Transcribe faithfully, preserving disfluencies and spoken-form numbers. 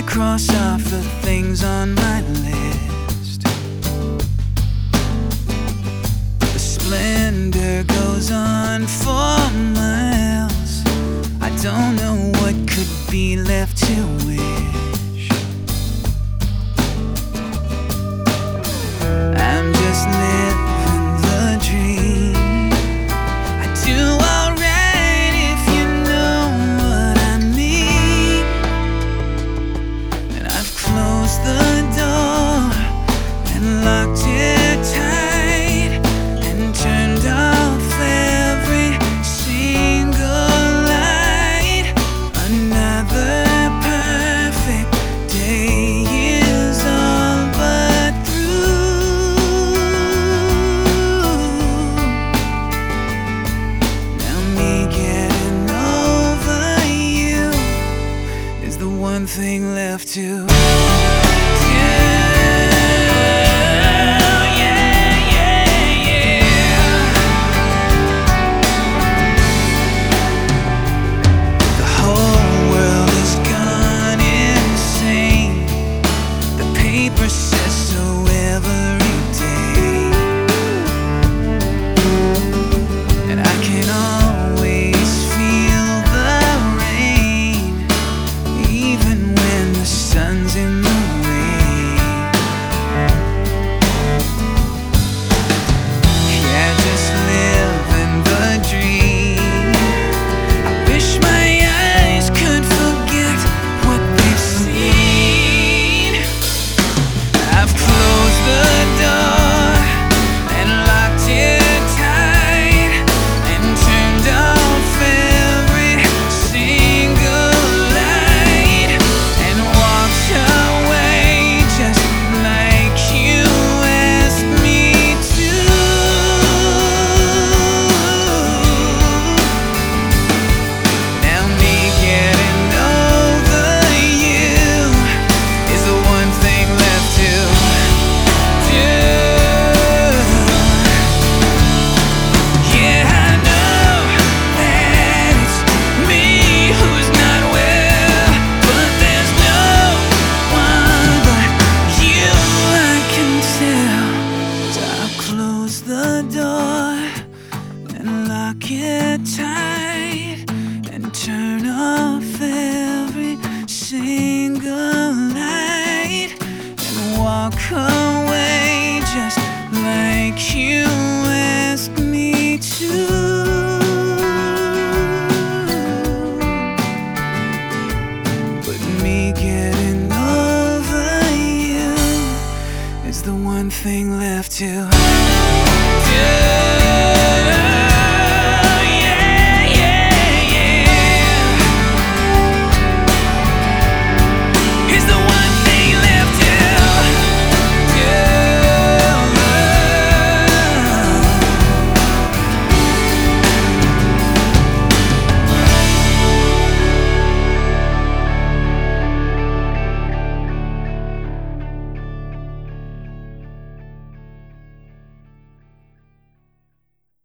I cross off the things on my list. The splendor goes on for miles. I don't know what could be left to wish. I'm just living the dream. I do alright if you know what I mean. And I've closed the door and locked it tight and turned off every single light. Another perfect day is all but through. Now me getting over you is the one thing left to